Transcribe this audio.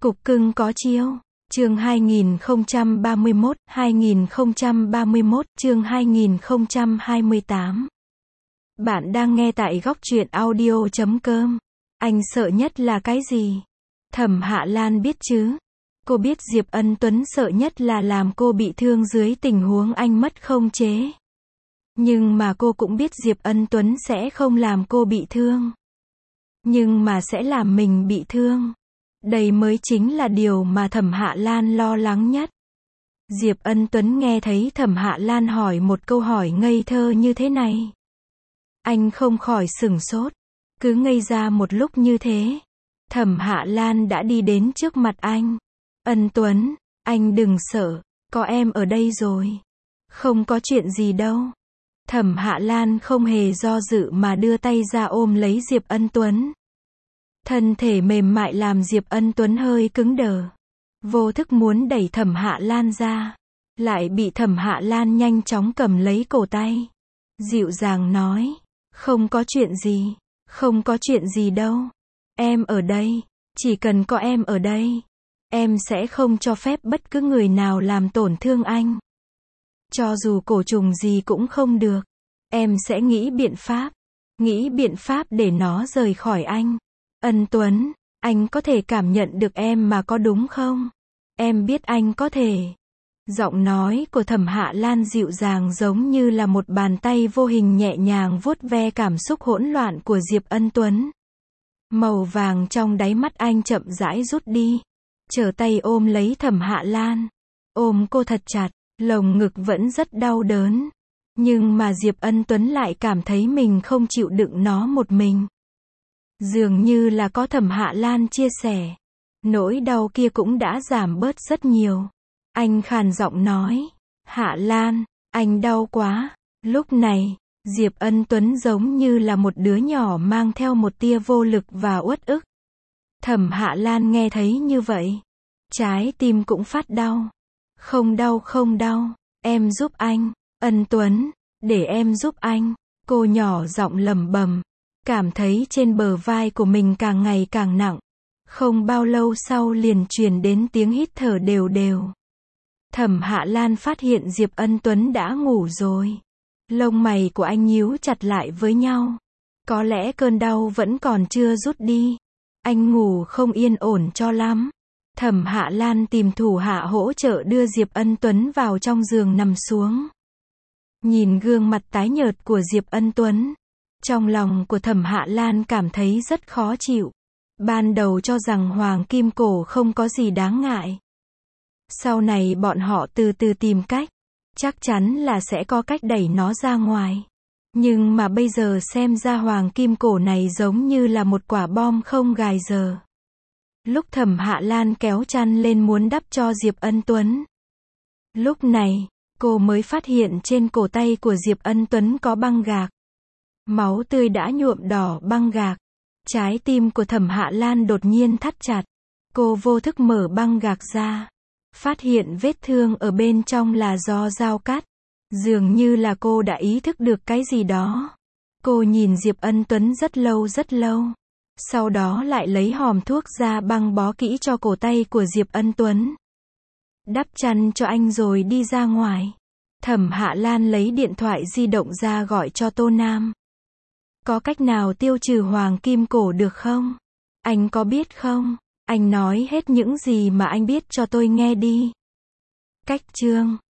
Cục cưng có chiêu. Chương 2031, chương 2028. Bạn đang nghe tại góc truyện audio.com. Anh sợ nhất là cái gì? Thẩm Hạ Lan biết chứ? Cô biết Diệp Ân Tuấn sợ nhất là làm cô bị thương dưới tình huống anh mất khống chế. Nhưng mà cô cũng biết Diệp Ân Tuấn sẽ không làm cô bị thương. Nhưng mà sẽ làm mình bị thương. Đây mới chính là điều mà Thẩm Hạ Lan lo lắng nhất. Diệp Ân Tuấn nghe thấy Thẩm Hạ Lan hỏi một câu hỏi ngây thơ như thế này. Anh không khỏi sửng sốt. Cứ ngây ra một lúc như thế. Thẩm Hạ Lan đã đi đến trước mặt anh. Ân Tuấn, anh đừng sợ, có em ở đây rồi. Không có chuyện gì đâu. Thẩm Hạ Lan không hề do dự mà đưa tay ra ôm lấy Diệp Ân Tuấn. Thân thể mềm mại làm Diệp Ân Tuấn hơi cứng đờ. Vô thức muốn đẩy Thẩm Hạ Lan ra. Lại bị Thẩm Hạ Lan nhanh chóng cầm lấy cổ tay. Dịu dàng nói. Không có chuyện gì. Không có chuyện gì đâu. Em ở đây. Chỉ cần có em ở đây. Em sẽ không cho phép bất cứ người nào làm tổn thương anh. Cho dù cổ trùng gì cũng không được. Em sẽ nghĩ biện pháp. Nghĩ biện pháp để nó rời khỏi anh. Ân Tuấn, anh có thể cảm nhận được em mà có đúng không? Em biết anh có thể. Giọng nói của Thẩm Hạ Lan dịu dàng giống như là một bàn tay vô hình nhẹ nhàng vuốt ve cảm xúc hỗn loạn của Diệp Ân Tuấn. Màu vàng trong đáy mắt anh chậm rãi rút đi. Trở tay ôm lấy Thẩm Hạ Lan. Ôm cô thật chặt, lồng ngực vẫn rất đau đớn. Nhưng mà Diệp Ân Tuấn lại cảm thấy mình không chịu đựng nó một mình. Dường như là có Thẩm Hạ Lan chia sẻ. Nỗi đau kia cũng đã giảm bớt rất nhiều. Anh khàn giọng nói. Hạ Lan, anh đau quá. Lúc này, Diệp Ân Tuấn giống như là một đứa nhỏ mang theo một tia vô lực và uất ức. Thẩm Hạ Lan nghe thấy như vậy. Trái tim cũng phát đau. Không đau không đau. Em giúp anh. Ân Tuấn, để em giúp anh. Cô nhỏ giọng lẩm bẩm. Cảm thấy trên bờ vai của mình càng ngày càng nặng. Không bao lâu sau liền truyền đến tiếng hít thở đều đều. Thẩm Hạ Lan phát hiện Diệp Ân Tuấn đã ngủ rồi. Lông mày của anh nhíu chặt lại với nhau. Có lẽ cơn đau vẫn còn chưa rút đi. Anh ngủ không yên ổn cho lắm. Thẩm Hạ Lan tìm thủ hạ hỗ trợ đưa Diệp Ân Tuấn vào trong giường nằm xuống. Nhìn gương mặt tái nhợt của Diệp Ân Tuấn. Trong lòng của Thẩm Hạ Lan cảm thấy rất khó chịu. Ban đầu cho rằng hoàng kim cổ không có gì đáng ngại. Sau này bọn họ từ từ tìm cách. Chắc chắn là sẽ có cách đẩy nó ra ngoài. Nhưng mà bây giờ xem ra hoàng kim cổ này giống như là một quả bom không gài giờ. Lúc Thẩm Hạ Lan kéo chăn lên muốn đắp cho Diệp Ân Tuấn. Lúc này, cô mới phát hiện trên cổ tay của Diệp Ân Tuấn có băng gạc. Máu tươi đã nhuộm đỏ băng gạc. Trái tim của Thẩm Hạ Lan đột nhiên thắt chặt. Cô vô thức mở băng gạc ra. Phát hiện vết thương ở bên trong là do dao cắt. Dường như là cô đã ý thức được cái gì đó. Cô nhìn Diệp Ân Tuấn rất lâu rất lâu. Sau đó lại lấy hòm thuốc ra băng bó kỹ cho cổ tay của Diệp Ân Tuấn. Đắp chăn cho anh rồi đi ra ngoài. Thẩm Hạ Lan lấy điện thoại di động ra gọi cho Tô Nam. Có cách nào tiêu trừ hoàng kim cổ được không? Anh có biết không? Anh nói hết những gì mà anh biết cho tôi nghe đi. Cách chương